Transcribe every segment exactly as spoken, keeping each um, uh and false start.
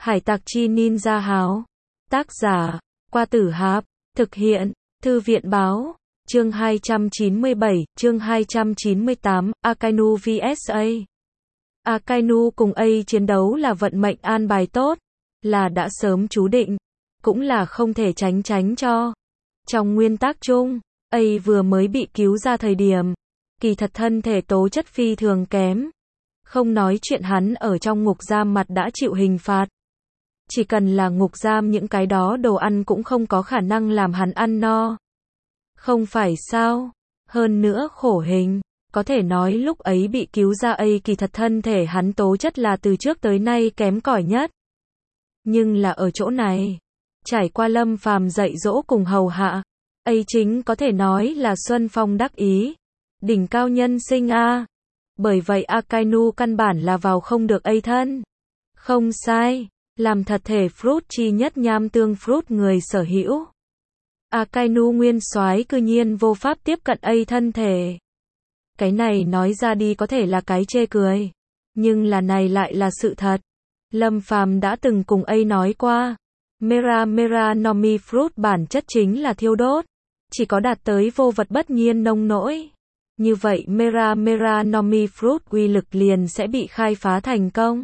Hải tặc chi ninja háo. Tác giả, Qua Tử Hạp. Thực hiện, Thư viện báo. Chương hai trăm chín mươi bảy, chương hai trăm chín mươi tám, Akainu vs A. Akainu cùng A chiến đấu là vận mệnh an bài tốt, là đã sớm chú định, cũng là không thể tránh tránh cho. Trong nguyên tắc chung, A vừa mới bị cứu ra thời điểm, kỳ thật thân thể tố chất phi thường kém. Không nói chuyện hắn ở trong ngục giam mặt đã chịu hình phạt. Chỉ cần là ngục giam những cái đó đồ ăn cũng không có khả năng làm hắn ăn no. Không phải sao? Hơn nữa khổ hình, có thể nói lúc ấy bị cứu ra A kỳ thật thân thể hắn tố chất là từ trước tới nay kém cỏi nhất. Nhưng là ở chỗ này, trải qua Lâm Phàm dạy dỗ cùng hầu hạ, A chính có thể nói là xuân phong đắc ý, đỉnh cao nhân sinh a. Bởi vậy Akainu căn bản là vào không được A thân. Không sai, làm thật thể fruit chi nhất nham tương fruit người sở hữu. Akainu nguyên soái cư nhiên vô pháp tiếp cận A thân thể. Cái này nói ra đi có thể là cái chê cười, nhưng là này lại là sự thật. Lâm Phàm đã từng cùng A nói qua, Mera Mera no Mi fruit bản chất chính là thiêu đốt, chỉ có đạt tới vô vật bất nhiên nông nỗi. Như vậy Mera Mera no Mi fruit uy lực liền sẽ bị khai phá thành công.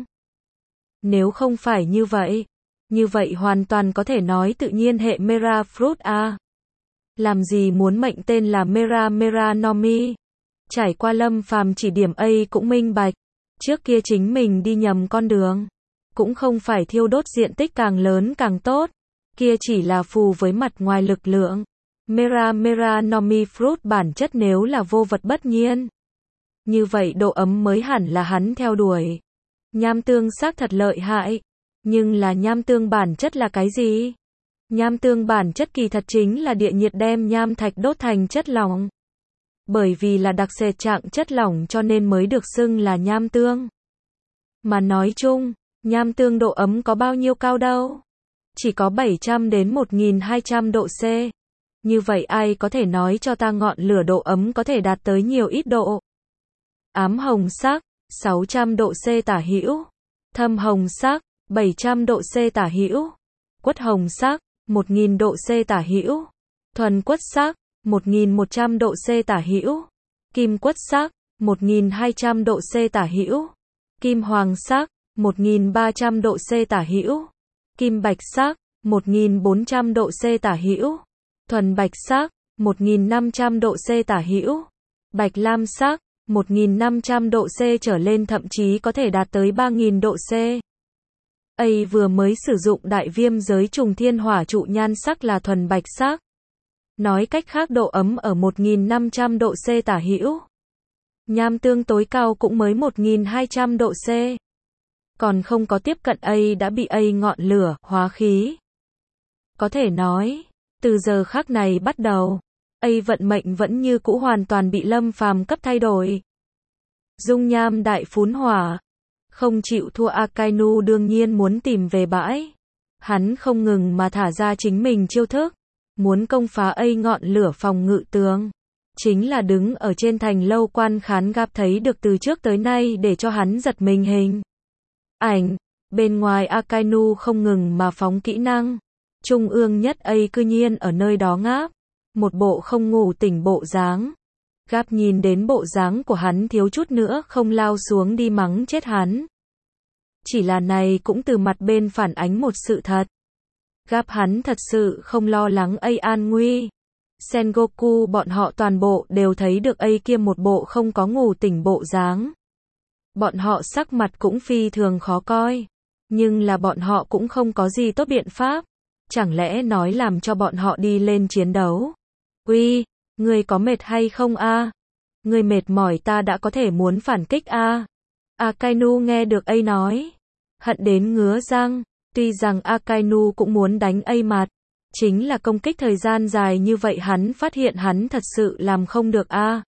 Nếu không phải như vậy, như vậy hoàn toàn có thể nói tự nhiên hệ Mera fruit a. Làm gì muốn mệnh tên là Mera Mera no Mi? Trải qua Lâm Phàm chỉ điểm A cũng minh bạch, trước kia chính mình đi nhầm con đường, cũng không phải thiêu đốt diện tích càng lớn càng tốt, kia chỉ là phù với mặt ngoài lực lượng. Mera Mera no Mi fruit bản chất nếu là vô vật bất nhiên, như vậy độ ấm mới hẳn là hắn theo đuổi. Nham tương xác thật lợi hại, nhưng là nham tương bản chất là cái gì? Nham tương bản chất kỳ thật chính là địa nhiệt đem nham thạch đốt thành chất lỏng. Bởi vì là đặc sệt trạng chất lỏng cho nên mới được xưng là nham tương. Mà nói chung, nham tương độ ấm có bao nhiêu cao đâu? Chỉ có bảy trăm đến một nghìn hai trăm độ C. Như vậy ai có thể nói cho ta ngọn lửa độ ấm có thể đạt tới nhiều ít độ? Ám hồng sắc, sáu trăm độ C tả hữu. Thâm hồng sắc, bảy trăm độ C tả hữu. Quất hồng sắc, một nghìn độ C tả hữu. Thuần quất sắc, một nghìn một trăm độ C tả hữu. Kim quất sắc, một nghìn hai trăm độ C tả hữu. Kim hoàng sắc, một nghìn ba trăm độ C tả hữu. Kim bạch sắc, một nghìn bốn trăm độ C tả hữu. Thuần bạch sắc, một nghìn năm trăm độ C tả hữu. Bạch lam sắc, một nghìn năm trăm độ C trở lên, thậm chí có thể đạt tới ba nghìn độ C. A vừa mới sử dụng đại viêm giới trùng thiên hỏa trụ nhan sắc là thuần bạch sắc. Nói cách khác độ ấm ở một nghìn năm trăm độ C tả hữu. Nham tương tối cao cũng mới một nghìn hai trăm độ C. Còn không có tiếp cận A đã bị A ngọn lửa, hóa khí. Có thể nói, từ giờ khắc này bắt đầu, A vận mệnh vẫn như cũ hoàn toàn bị Lâm Phàm cấp thay đổi. Dung nham đại phún hỏa. Không chịu thua Akainu đương nhiên muốn tìm về bãi. Hắn không ngừng mà thả ra chính mình chiêu thức, muốn công phá A ngọn lửa phòng ngự tường. Chính là đứng ở trên thành lâu quan khán gặp thấy được từ trước tới nay để cho hắn giật mình hình ảnh. Bên ngoài Akainu không ngừng mà phóng kỹ năng. Trung ương nhất A cư nhiên ở nơi đó ngáp. Một bộ không ngủ tỉnh bộ dáng. Gap nhìn đến bộ dáng của hắn thiếu chút nữa không lao xuống đi mắng chết hắn. Chỉ là này cũng từ mặt bên phản ánh một sự thật. Gap hắn thật sự không lo lắng A an nguy. Sengoku bọn họ toàn bộ đều thấy được A kia một bộ không có ngủ tỉnh bộ dáng. Bọn họ sắc mặt cũng phi thường khó coi. Nhưng là bọn họ cũng không có gì tốt biện pháp. Chẳng lẽ nói làm cho bọn họ đi lên chiến đấu? Uy, ngươi có mệt hay không a? Ngươi mệt mỏi ta đã có thể muốn phản kích a. Akainu nghe được A nói, hận đến ngứa răng, tuy rằng Akainu cũng muốn đánh A mặt, chính là công kích thời gian dài như vậy hắn phát hiện hắn thật sự làm không được a.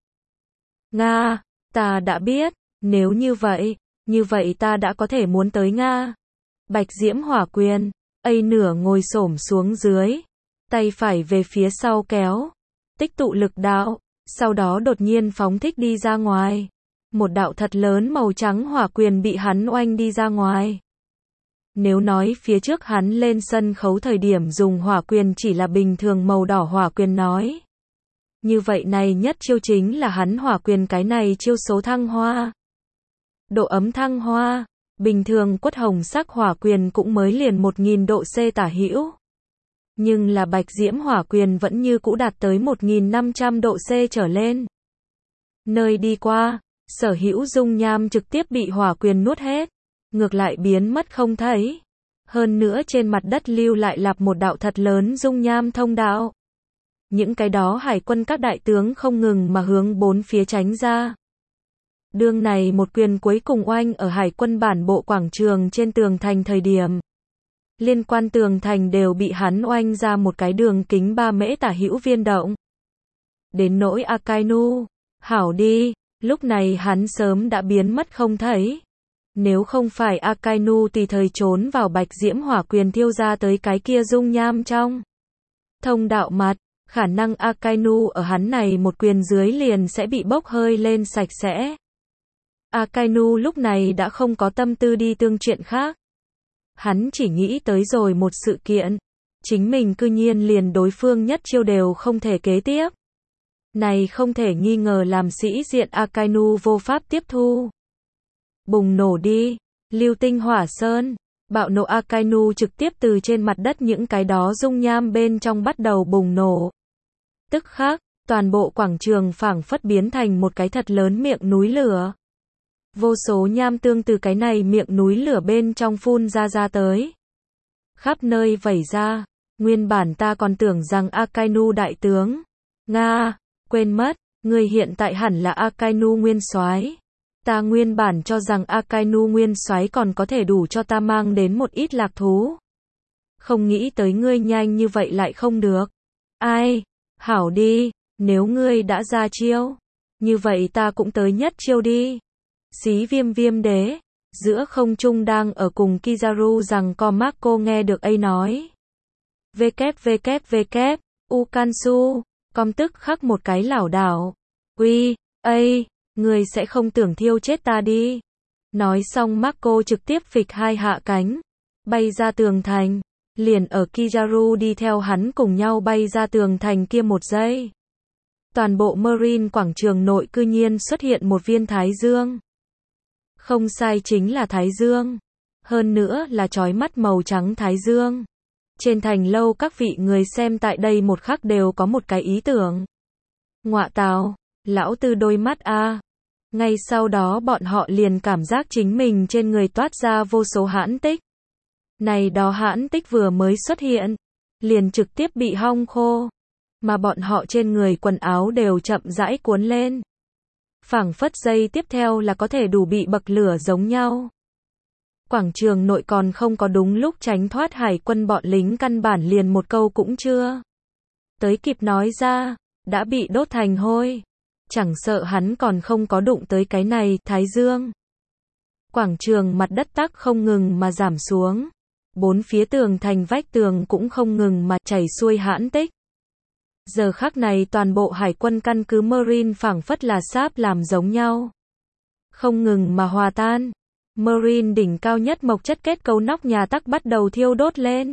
Nga, ta đã biết, nếu như vậy, như vậy ta đã có thể muốn tới Nga. Bạch diễm hỏa quyền, A nửa ngồi xổm xuống dưới, tay phải về phía sau kéo, tích tụ lực đạo, sau đó đột nhiên phóng thích đi ra ngoài. Một đạo thật lớn màu trắng hỏa quyền bị hắn oanh đi ra ngoài. Nếu nói phía trước hắn lên sân khấu thời điểm dùng hỏa quyền chỉ là bình thường màu đỏ hỏa quyền nói. Như vậy này nhất chiêu chính là hắn hỏa quyền cái này chiêu số thăng hoa. Độ ấm thăng hoa, bình thường quất hồng sắc hỏa quyền cũng mới liền một nghìn độ C tả hữu. Nhưng là bạch diễm hỏa quyền vẫn như cũ đạt tới một nghìn năm trăm độ C trở lên. Nơi đi qua, sở hữu dung nham trực tiếp bị hỏa quyền nuốt hết, ngược lại biến mất không thấy. Hơn nữa trên mặt đất lưu lại lặp một đạo thật lớn dung nham thông đạo. Những cái đó hải quân các đại tướng không ngừng mà hướng bốn phía tránh ra. Đương này một quyền cuối cùng oanh ở hải quân bản bộ quảng trường trên tường thành thời điểm. Liên quan tường thành đều bị hắn oanh ra một cái đường kính ba mễ tả hữu viên động. Đến nỗi Akainu, hảo đi, lúc này hắn sớm đã biến mất không thấy. Nếu không phải Akainu tùy thời trốn vào bạch diễm hỏa quyền thiêu ra tới cái kia dung nham trong thông đạo mặt, khả năng Akainu ở hắn này một quyền dưới liền sẽ bị bốc hơi lên sạch sẽ. Akainu lúc này đã không có tâm tư đi tương chuyện khác. Hắn chỉ nghĩ tới rồi một sự kiện. Chính mình cư nhiên liền đối phương nhất chiêu đều không thể kế tiếp. Này không thể nghi ngờ làm sĩ diện Akainu vô pháp tiếp thu. Bùng nổ đi, lưu tinh hỏa sơn. Bạo nổ Akainu trực tiếp từ trên mặt đất những cái đó dung nham bên trong bắt đầu bùng nổ. Tức khắc, toàn bộ quảng trường phảng phất biến thành một cái thật lớn miệng núi lửa. Vô số nham tương từ cái này miệng núi lửa bên trong phun ra ra tới. Khắp nơi vẩy ra, nguyên bản ta còn tưởng rằng Akainu đại tướng. Nga, quên mất, người hiện tại hẳn là Akainu nguyên soái. Ta nguyên bản cho rằng Akainu nguyên soái còn có thể đủ cho ta mang đến một ít lạc thú. Không nghĩ tới ngươi nhanh như vậy lại không được. Ai, hảo đi, nếu ngươi đã ra chiêu, như vậy ta cũng tới nhất chiêu đi. Xí viêm viêm đế, giữa không trung đang ở cùng Kizaru rằng co Marco nghe được ấy nói. www, Ukansu, com tức khắc một cái lảo đảo. Uy, ây, người sẽ không tưởng thiêu chết ta đi. Nói xong Marco trực tiếp phịch hai hạ cánh, bay ra tường thành, liền ở Kizaru đi theo hắn cùng nhau bay ra tường thành kia một giây. Toàn bộ Marine quảng trường nội cư nhiên xuất hiện một viên thái dương. Không sai chính là thái dương. Hơn nữa là chói mắt màu trắng thái dương. Trên thành lâu các vị người xem tại đây một khắc đều có một cái ý tưởng. Ngọa tào, lão tư đôi mắt a. Ngay sau đó bọn họ liền cảm giác chính mình trên người toát ra vô số hãn tích. Này đó hãn tích vừa mới xuất hiện, liền trực tiếp bị hong khô. Mà bọn họ trên người quần áo đều chậm rãi cuốn lên. Phảng phất giây tiếp theo là có thể đủ bị bậc lửa giống nhau. Quảng trường nội còn không có đúng lúc tránh thoát hải quân bọn lính căn bản liền một câu cũng chưa tới kịp nói ra, đã bị đốt thành hôi. Chẳng sợ hắn còn không có đụng tới cái này, thái dương. Quảng trường mặt đất tắc không ngừng mà giảm xuống. Bốn phía tường thành vách tường cũng không ngừng mà chảy xuôi hãn tích. Giờ khắc này toàn bộ hải quân căn cứ Marine phảng phất là sáp làm giống nhau. Không ngừng mà hòa tan. Marine đỉnh cao nhất mộc chất kết cấu nóc nhà tắc bắt đầu thiêu đốt lên.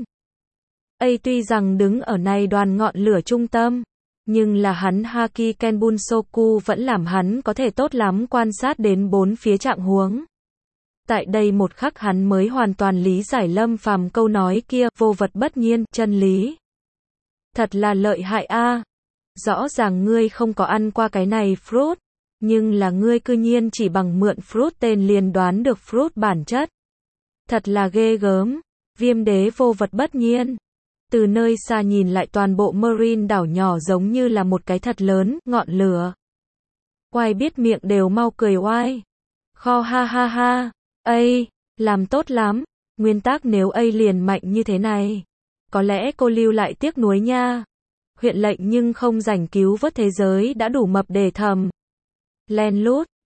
Ấy tuy rằng đứng ở này đoàn ngọn lửa trung tâm, nhưng là hắn Haki Kenbunsoku vẫn làm hắn có thể tốt lắm quan sát đến bốn phía trạng huống. Tại đây một khắc hắn mới hoàn toàn lý giải Lâm Phàm câu nói kia, vô vật bất nhiên, chân lý. Thật là lợi hại a. Rõ ràng ngươi không có ăn qua cái này fruit, nhưng là ngươi cư nhiên chỉ bằng mượn fruit tên liền đoán được fruit bản chất. Thật là ghê gớm, viêm đế vô vật bất nhiên. Từ nơi xa nhìn lại toàn bộ Marine đảo nhỏ giống như là một cái thật lớn, ngọn lửa. Oai biết miệng đều mau cười oai. Kho ha ha ha, ây, làm tốt lắm, nguyên tắc nếu ây liền mạnh như thế này. Có lẽ cô lưu lại tiếc nuối nha. Huyện lệnh nhưng không rảnh cứu vớt thế giới đã đủ mập để thầm. Len lút,